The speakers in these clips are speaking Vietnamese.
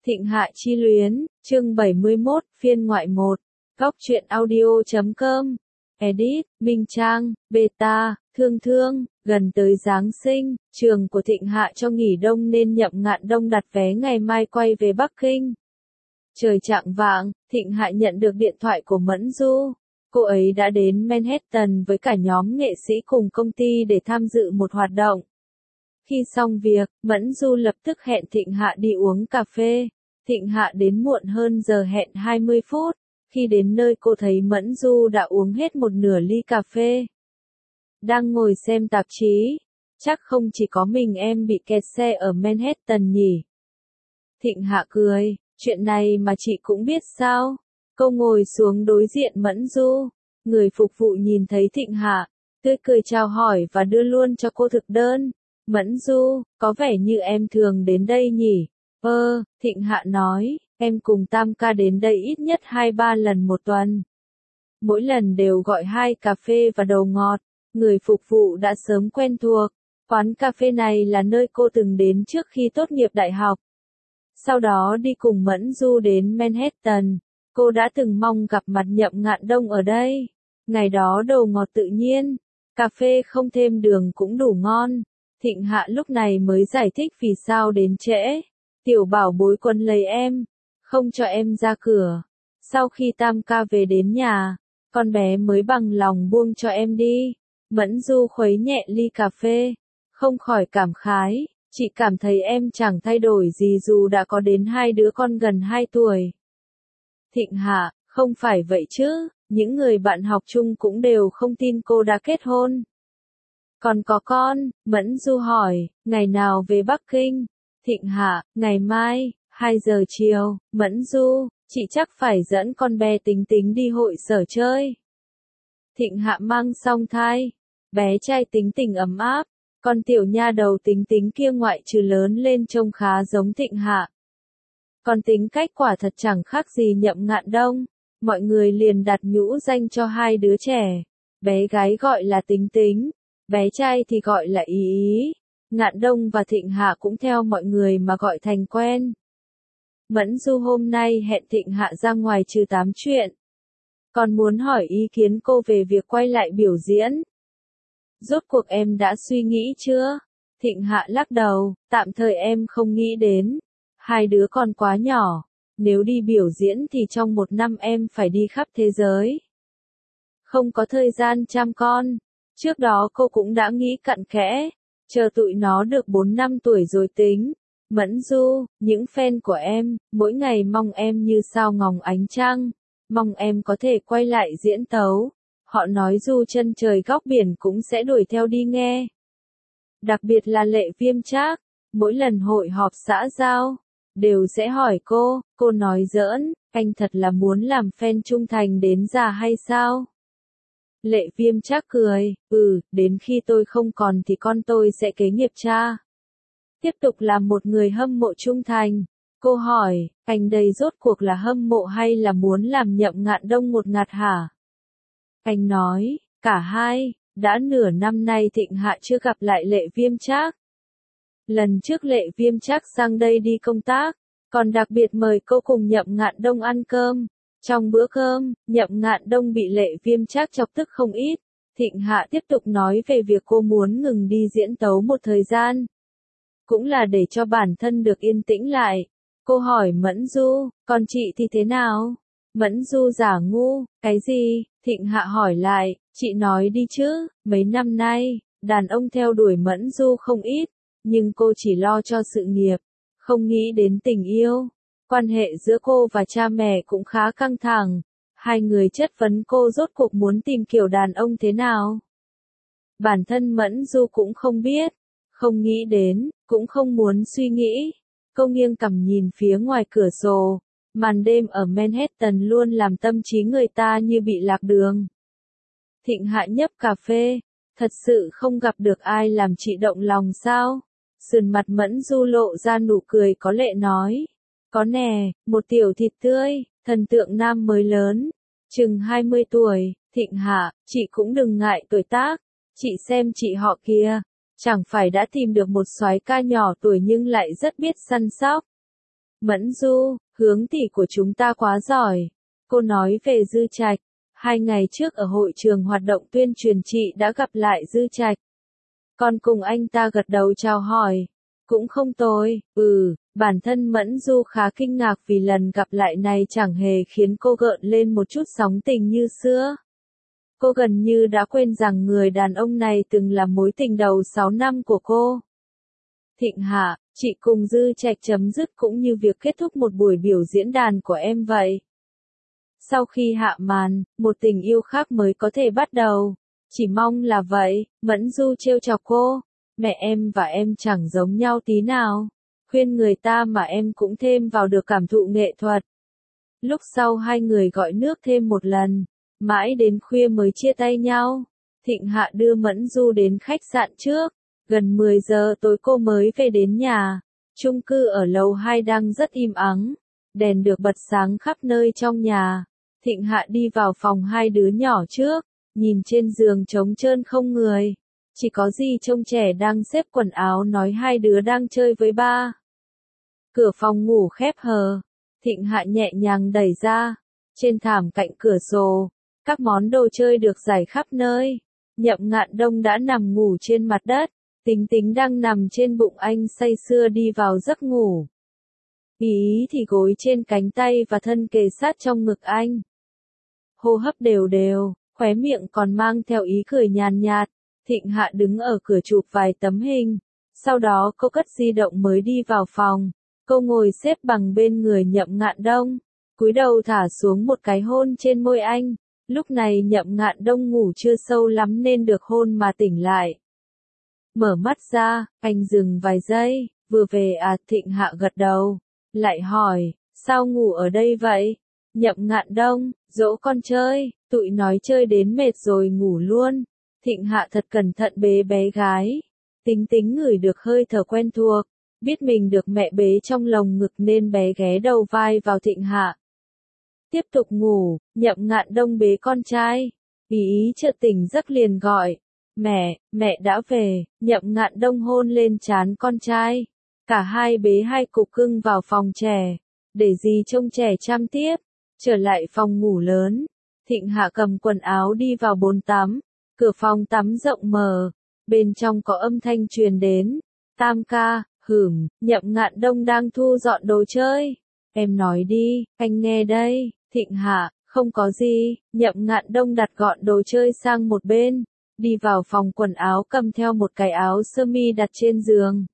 Thịnh Hạ chi luyến, chương 71, phiên ngoại 1. Góc truyện audio.com. Edit, Minh Trang, Beta, Thương Thương. Gần tới Giáng sinh, trường của Thịnh Hạ cho nghỉ đông nên Nhậm Ngạn Đông đặt vé ngày mai quay về Bắc Kinh. Trời chạng vạng, Thịnh Hạ nhận được điện thoại của Mẫn Du. Cô ấy đã đến Manhattan với cả nhóm nghệ sĩ cùng công ty để tham dự một hoạt động. Khi xong việc, Mẫn Du lập tức hẹn Thịnh Hạ đi uống cà phê. Thịnh Hạ đến muộn hơn giờ hẹn 20 phút. Khi đến nơi cô thấy Mẫn Du đã uống hết một nửa ly cà phê. Đang ngồi xem tạp chí. Chắc không chỉ có mình em bị kẹt xe ở Manhattan nhỉ? Thịnh Hạ cười, chuyện này mà chị cũng biết sao? Cô ngồi xuống đối diện Mẫn Du. Người phục vụ nhìn thấy Thịnh Hạ, tươi cười chào hỏi và đưa luôn cho cô thực đơn. Mẫn Du, có vẻ như em thường đến đây nhỉ? Thịnh Hạ nói, em cùng Tam ca đến đây ít nhất 2-3 lần một tuần. Mỗi lần đều gọi 2 cà phê và đồ ngọt. Người phục vụ đã sớm quen thuộc. Quán cà phê này là nơi cô từng đến trước khi tốt nghiệp đại học. Sau đó đi cùng Mẫn Du đến Manhattan. Cô đã từng mong gặp mặt Nhậm Ngạn Đông ở đây. Ngày đó đồ ngọt tự nhiên, cà phê không thêm đường cũng đủ ngon. Thịnh Hạ lúc này mới giải thích vì sao đến trễ. Tiểu bảo bối quấn lấy em, không cho em ra cửa. Sau khi Tam ca về đến nhà, con bé mới bằng lòng buông cho em đi. Mẫn Du khuấy nhẹ ly cà phê, không khỏi cảm khái. Chị cảm thấy em chẳng thay đổi gì dù đã có đến 2 đứa con gần 2 tuổi. Thịnh Hạ, không phải vậy chứ, những người bạn học chung cũng đều không tin cô đã kết hôn. Còn có con, Mẫn Du hỏi, ngày nào về Bắc Kinh? Thịnh Hạ, ngày mai, 2 giờ chiều. Mẫn Du, chị chắc phải dẫn con bé Tính Tính đi hội sở chơi. Thịnh Hạ mang song thai, bé trai Tính Tình ấm áp, con tiểu nha đầu Tính Tính kia ngoại trừ lớn lên trông khá giống Thịnh Hạ. Còn tính cách quả thật chẳng khác gì Nhậm Ngạn Đông, mọi người liền đặt nhũ danh cho 2 đứa trẻ. Bé gái gọi là Tính Tính, bé trai thì gọi là Ý Ý. Ngạn Đông và Thịnh Hạ cũng theo mọi người mà gọi thành quen. Mẫn Du hôm nay hẹn Thịnh Hạ ra ngoài trừ 8 chuyện. Còn muốn hỏi ý kiến cô về việc quay lại biểu diễn. Rốt cuộc em đã suy nghĩ chưa? Thịnh Hạ lắc đầu, tạm thời em không nghĩ đến. 2 đứa còn quá nhỏ. Nếu đi biểu diễn thì trong 1 năm em phải đi khắp thế giới. Không có thời gian chăm con. Trước đó cô cũng đã nghĩ cặn kẽ. Chờ tụi nó được 4-5 tuổi rồi tính. Mẫn Du, những fan của em, mỗi ngày mong em như sao ngòng ánh trăng. Mong em có thể quay lại diễn tấu. Họ nói dù chân trời góc biển cũng sẽ đuổi theo đi nghe. Đặc biệt là Lệ Viêm Trác, mỗi lần hội họp xã giao, đều sẽ hỏi cô nói giỡn, anh thật là muốn làm fan trung thành đến già hay sao? Lệ Viêm Trác cười, đến khi tôi không còn thì con tôi sẽ kế nghiệp cha. Tiếp tục là một người hâm mộ trung thành. Cô hỏi, anh đây rốt cuộc là hâm mộ hay là muốn làm Nhậm Ngạn Đông ngột ngạt hả? Anh nói, cả hai, đã nửa năm nay Thịnh Hạ chưa gặp lại Lệ Viêm Trác. Lần trước Lệ Viêm Trác sang đây đi công tác, còn đặc biệt mời cô cùng Nhậm Ngạn Đông ăn cơm. Trong bữa cơm, Nhậm Ngạn Đông bị Lệ Viêm Trác chọc tức không ít. Thịnh Hạ tiếp tục nói về việc cô muốn ngừng đi diễn tấu một thời gian. Cũng là để cho bản thân được yên tĩnh lại. Cô hỏi Mẫn Du, còn chị thì thế nào? Mẫn Du giả ngu, cái gì? Thịnh Hạ hỏi lại, chị nói đi chứ, mấy năm nay, đàn ông theo đuổi Mẫn Du không ít, nhưng cô chỉ lo cho sự nghiệp, không nghĩ đến tình yêu. Quan hệ giữa cô và cha mẹ cũng khá căng thẳng, 2 người chất vấn cô rốt cuộc muốn tìm kiểu đàn ông thế nào. Bản thân Mẫn Du cũng không biết, không nghĩ đến, cũng không muốn suy nghĩ. Cô nghiêng cằm nhìn phía ngoài cửa sổ. Màn đêm ở Manhattan luôn làm tâm trí người ta như bị lạc đường. Thịnh Hạ nhấp cà phê, thật sự không gặp được ai làm chị động lòng sao? Sườn mặt Mẫn Du lộ ra nụ cười có lệ nói. Có nè, một tiểu thịt tươi, thần tượng nam mới lớn, chừng 20 tuổi, Thịnh Hạ, chị cũng đừng ngại tuổi tác, chị xem chị họ kia, chẳng phải đã tìm được một soái ca nhỏ tuổi nhưng lại rất biết săn sóc. Mẫn Du, Hướng tỷ của chúng ta quá giỏi. Cô nói về Dư Trạch. 2 ngày trước ở hội trường hoạt động tuyên truyền chị đã gặp lại Dư Trạch. Còn cùng anh ta gật đầu chào hỏi. Cũng không tồi, bản thân Mẫn Du khá kinh ngạc vì lần gặp lại này chẳng hề khiến cô gợn lên một chút sóng tình như xưa. Cô gần như đã quên rằng người đàn ông này từng là mối tình đầu 6 năm của cô. Thịnh Hạ, chị cùng Dư Trạch chấm dứt cũng như việc kết thúc một buổi biểu diễn đàn của em vậy. Sau khi hạ màn, một tình yêu khác mới có thể bắt đầu. Chỉ mong là vậy, Mẫn Du trêu chọc cô. Mẹ em và em chẳng giống nhau tí nào. Khuyên người ta mà em cũng thêm vào được cảm thụ nghệ thuật. Lúc sau hai người gọi nước thêm một lần. Mãi đến khuya mới chia tay nhau. Thịnh Hạ đưa Mẫn Du đến khách sạn trước. Gần 10 giờ tối cô mới về đến nhà. Chung cư ở lầu 2 đang rất im ắng. Đèn được bật sáng khắp nơi trong nhà. Thịnh Hạ đi vào phòng hai đứa nhỏ trước. Nhìn trên giường trống trơn không người. Chỉ có dì trông trẻ đang xếp quần áo nói hai đứa đang chơi với ba. Cửa phòng ngủ khép hờ. Thịnh Hạ nhẹ nhàng đẩy ra. Trên thảm cạnh cửa sổ. Các món đồ chơi được rải khắp nơi. Nhậm Ngạn Đông đã nằm ngủ trên mặt đất. Tính Tính đang nằm trên bụng anh say sưa đi vào giấc ngủ. Ý thì gối trên cánh tay và thân kề sát trong ngực anh. Hô hấp đều đều, khóe miệng còn mang theo ý cười nhàn nhạt. Thịnh Hạ đứng ở cửa chụp vài tấm hình. Sau đó cô cất di động mới đi vào phòng. Cô ngồi xếp bằng bên người Nhậm Ngạn Đông. Cúi đầu thả xuống một cái hôn trên môi anh. Lúc này Nhậm Ngạn Đông ngủ chưa sâu lắm nên được hôn mà tỉnh lại. Mở mắt ra, anh dừng vài giây. Vừa về à? Thịnh Hạ gật đầu. Lại hỏi, sao ngủ ở đây vậy? Nhậm Ngạn Đông, dỗ con chơi. Tụi nói chơi đến mệt rồi ngủ luôn. Thịnh Hạ thật cẩn thận bế bé gái. Tính Tính ngửi được hơi thở quen thuộc. Biết mình được mẹ bế trong lồng ngực nên bé ghé đầu vai vào Thịnh Hạ. Tiếp tục ngủ, Nhậm Ngạn Đông bế con trai. Ý chợt tỉnh giấc liền gọi. Mẹ đã về. Nhậm Ngạn Đông hôn lên trán con trai. Cả hai bế hai cục cưng vào phòng trẻ. Để dì trông trẻ chăm tiếp. Trở lại phòng ngủ lớn. Thịnh Hạ cầm quần áo đi vào bồn tắm. Cửa phòng tắm rộng mở. Bên trong có âm thanh truyền đến. Tam ca, Nhậm Ngạn Đông đang thu dọn đồ chơi. Em nói đi, anh nghe đây. Thịnh Hạ, không có gì. Nhậm Ngạn Đông đặt gọn đồ chơi sang một bên. Đi vào phòng quần áo cầm theo một cái áo sơ mi đặt trên giường.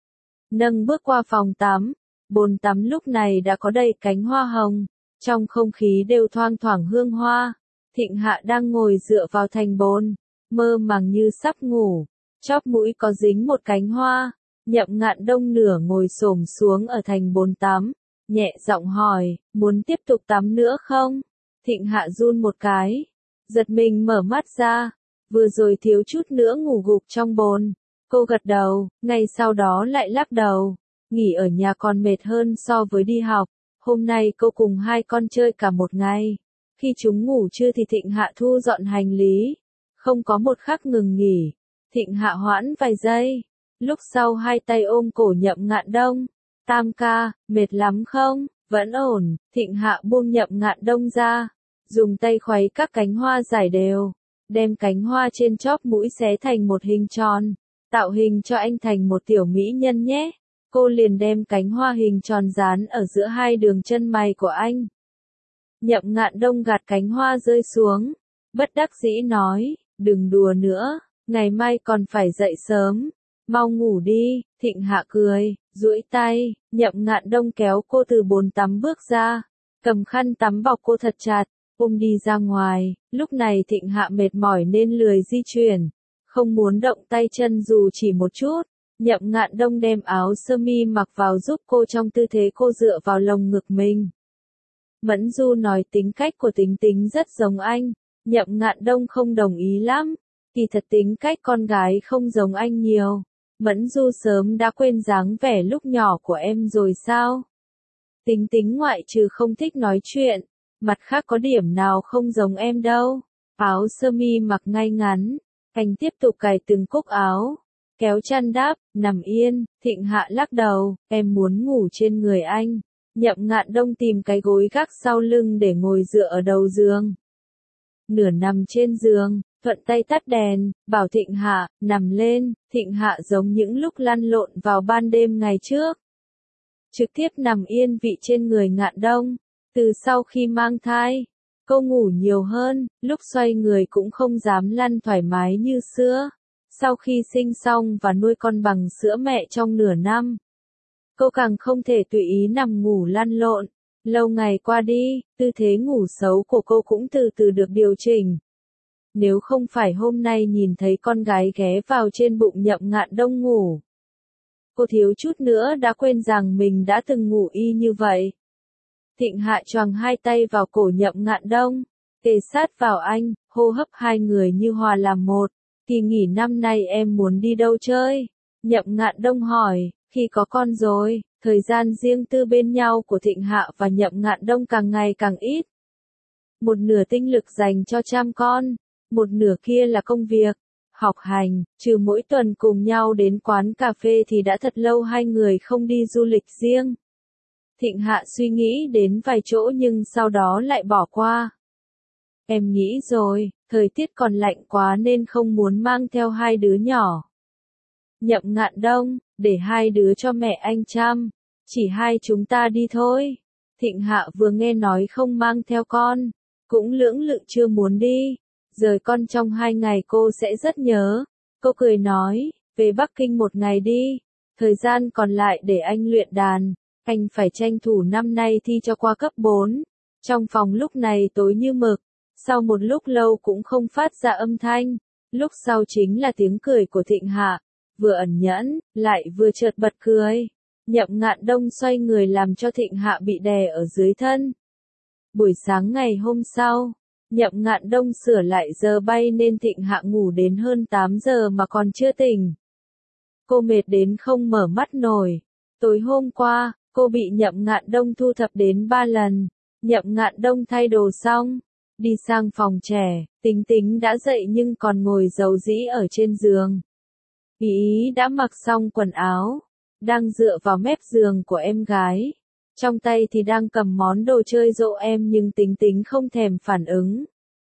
Nâng bước qua phòng tắm. Bồn tắm lúc này đã có đầy cánh hoa hồng. Trong không khí đều thoang thoảng hương hoa. Thịnh Hạ đang ngồi dựa vào thành bồn. Mơ màng như sắp ngủ. Chóp mũi có dính một cánh hoa. Nhậm Ngạn Đông nửa ngồi xổm xuống ở thành bồn tắm. Nhẹ giọng hỏi, muốn tiếp tục tắm nữa không? Thịnh Hạ run một cái. Giật mình mở mắt ra. Vừa rồi thiếu chút nữa ngủ gục trong bồn. Cô gật đầu, ngay sau đó lại lắc đầu. Nghỉ ở nhà còn mệt hơn so với đi học. Hôm nay cô cùng hai con chơi cả một ngày. Khi chúng ngủ trưa thì Thịnh Hạ thu dọn hành lý. Không có một khắc ngừng nghỉ. Thịnh Hạ hoãn vài giây. Lúc sau hai tay ôm cổ Nhậm Ngạn Đông. Tam ca, mệt lắm không? Vẫn ổn. Thịnh Hạ buông Nhậm Ngạn Đông ra. Dùng tay khuấy các cánh hoa rải đều. Đem cánh hoa trên chóp mũi xé thành một hình tròn. Tạo hình cho anh thành một tiểu mỹ nhân nhé. Cô liền đem cánh hoa hình tròn dán ở giữa hai đường chân mày của anh. Nhậm Ngạn Đông gạt cánh hoa rơi xuống. Bất đắc dĩ nói, đừng đùa nữa, ngày mai còn phải dậy sớm. Mau ngủ đi. Thịnh Hạ cười, duỗi tay. Nhậm Ngạn Đông kéo cô từ bồn tắm bước ra. Cầm khăn tắm bọc cô thật chặt. Ôm đi ra ngoài. Lúc này Thịnh Hạ mệt mỏi nên lười di chuyển. Không muốn động tay chân dù chỉ một chút. Nhậm Ngạn Đông đem áo sơ mi mặc vào giúp cô trong tư thế cô dựa vào lồng ngực mình. Mẫn Du nói tính cách của Tính Tính rất giống anh. Nhậm Ngạn Đông không đồng ý lắm. Kỳ thật tính cách con gái không giống anh nhiều. Mẫn Du sớm đã quên dáng vẻ lúc nhỏ của em rồi sao? Tính Tính ngoại trừ không thích nói chuyện. Mặt khác có điểm nào không giống em đâu. Áo sơ mi mặc ngay ngắn. Anh tiếp tục cài từng cúc áo. Kéo chăn đắp, nằm yên. Thịnh Hạ lắc đầu, em muốn ngủ trên người anh. Nhậm Ngạn Đông tìm cái gối gác sau lưng để ngồi dựa ở đầu giường. Nửa nằm trên giường, thuận tay tắt đèn, bảo Thịnh Hạ, nằm lên. Thịnh Hạ giống những lúc lăn lộn vào ban đêm ngày trước. Trực tiếp nằm yên vị trên người Ngạn Đông. Từ sau khi mang thai, cô ngủ nhiều hơn, lúc xoay người cũng không dám lăn thoải mái như xưa. Sau khi sinh xong và nuôi con bằng sữa mẹ trong nửa năm, cô càng không thể tùy ý nằm ngủ lăn lộn. Lâu ngày qua đi, tư thế ngủ xấu của cô cũng từ từ được điều chỉnh. Nếu không phải hôm nay nhìn thấy con gái ghé vào trên bụng Nhậm Ngạn Đông ngủ, cô thiếu chút nữa đã quên rằng mình đã từng ngủ y như vậy. Thịnh Hạ choàng hai tay vào cổ Nhậm Ngạn Đông, kề sát vào anh, hô hấp hai người như hòa làm một. Kỳ nghỉ năm nay em muốn đi đâu chơi? Nhậm Ngạn Đông hỏi. Khi có con rồi, thời gian riêng tư bên nhau của Thịnh Hạ và Nhậm Ngạn Đông càng ngày càng ít. Một nửa tinh lực dành cho chăm con, một nửa kia là công việc, học hành, trừ mỗi tuần cùng nhau đến quán cà phê thì đã thật lâu hai người không đi du lịch riêng. Thịnh Hạ suy nghĩ đến vài chỗ nhưng sau đó lại bỏ qua. Em nghĩ rồi, thời tiết còn lạnh quá nên không muốn mang theo hai đứa nhỏ. Nhậm Ngạn Đông, để hai đứa cho mẹ anh chăm, chỉ hai chúng ta đi thôi. Thịnh Hạ vừa nghe nói không mang theo con, cũng lưỡng lự chưa muốn đi. Rời con trong 2 ngày cô sẽ rất nhớ. Cô cười nói, về Bắc Kinh một ngày đi, thời gian còn lại để anh luyện đàn. Anh phải tranh thủ năm nay thi cho qua cấp 4. Trong phòng lúc này tối như mực, sau một lúc lâu cũng không phát ra âm thanh. Lúc sau chính là tiếng cười của Thịnh Hạ, vừa ẩn nhẫn, lại vừa chợt bật cười. Nhậm Ngạn Đông xoay người làm cho Thịnh Hạ bị đè ở dưới thân. Buổi sáng ngày hôm sau, Nhậm Ngạn Đông sửa lại giờ bay nên Thịnh Hạ ngủ đến hơn 8 giờ mà còn chưa tỉnh. Cô mệt đến không mở mắt nổi. Tối hôm qua, cô bị Nhậm Ngạn Đông thu thập đến 3 lần. Nhậm Ngạn Đông thay đồ xong, đi sang phòng trẻ, Tính Tính đã dậy nhưng còn ngồi rầu rĩ ở trên giường. Ý đã mặc xong quần áo, đang dựa vào mép giường của em gái. Trong tay thì đang cầm món đồ chơi dỗ em nhưng Tính Tính không thèm phản ứng.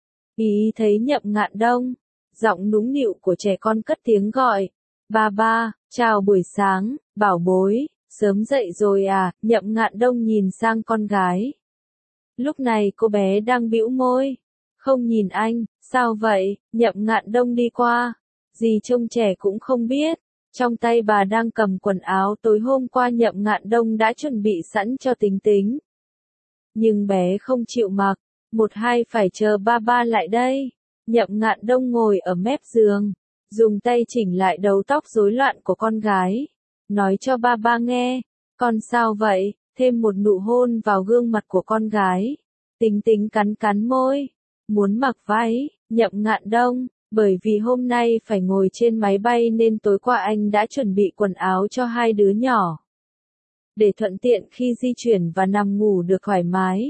Ý thấy Nhậm Ngạn Đông, giọng nũng nịu của trẻ con cất tiếng gọi. Ba ba, chào buổi sáng, bảo bối, sớm dậy rồi à? Nhậm Ngạn Đông nhìn sang con gái. Lúc này cô bé đang bĩu môi, không nhìn anh. Sao vậy? Nhậm Ngạn Đông đi qua. Dì trông trẻ cũng không biết. Trong tay bà đang cầm quần áo tối hôm qua Nhậm Ngạn Đông đã chuẩn bị sẵn cho Tính Tính. Nhưng bé không chịu mặc, một hai phải chờ ba ba lại đây. Nhậm Ngạn Đông ngồi ở mép giường, dùng tay chỉnh lại đầu tóc rối loạn của con gái. Nói cho ba ba nghe, con sao vậy? Thêm một nụ hôn vào gương mặt của con gái. Tính Tính cắn cắn môi, muốn mặc váy. Nhậm Ngạn Đông, bởi vì hôm nay phải ngồi trên máy bay nên tối qua anh đã chuẩn bị quần áo cho hai đứa nhỏ, để thuận tiện khi di chuyển và nằm ngủ được thoải mái.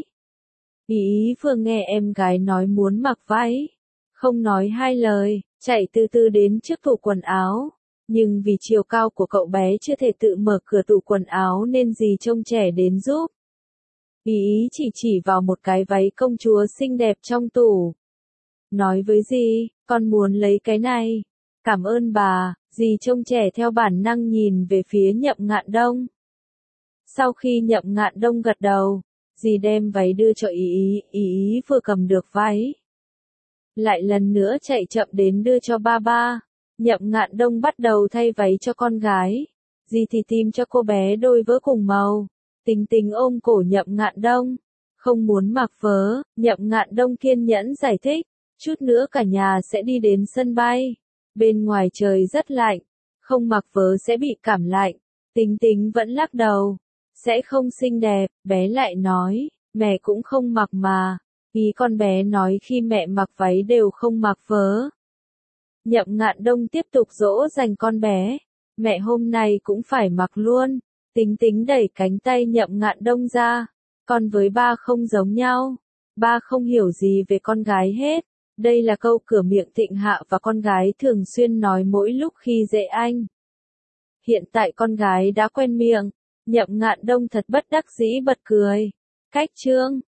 Ý vừa nghe em gái nói muốn mặc váy, không nói hai lời, chạy từ từ đến trước tủ quần áo. Nhưng vì chiều cao của cậu bé chưa thể tự mở cửa tủ quần áo nên dì trông trẻ đến giúp. Ý chỉ vào một cái váy công chúa xinh đẹp trong tủ. Nói với dì, con muốn lấy cái này. Cảm ơn bà. Dì trông trẻ theo bản năng nhìn về phía Nhậm Ngạn Đông. Sau khi Nhậm Ngạn Đông gật đầu, dì đem váy đưa cho Ý vừa cầm được váy, lại lần nữa chạy chậm đến đưa cho ba ba. Nhậm Ngạn Đông bắt đầu thay váy cho con gái. Dì thì tìm cho cô bé đôi vớ cùng màu. Tính Tính ôm cổ Nhậm Ngạn Đông, không muốn mặc vớ. Nhậm Ngạn Đông kiên nhẫn giải thích, chút nữa cả nhà sẽ đi đến sân bay. Bên ngoài trời rất lạnh, không mặc vớ sẽ bị cảm lạnh. Tính Tính vẫn lắc đầu, sẽ không xinh đẹp. Bé lại nói, mẹ cũng không mặc mà. Ý con bé nói khi mẹ mặc váy đều không mặc vớ. Nhậm Ngạn Đông tiếp tục dỗ dành con bé. Mẹ hôm nay cũng phải mặc luôn. Tính Tính đẩy cánh tay Nhậm Ngạn Đông ra. Con với ba không giống nhau. Ba không hiểu gì về con gái hết. Đây là câu cửa miệng Thịnh Hạ và con gái thường xuyên nói mỗi lúc khi dạy anh. Hiện tại con gái đã quen miệng. Nhậm Ngạn Đông thật bất đắc dĩ bật cười. Cách chương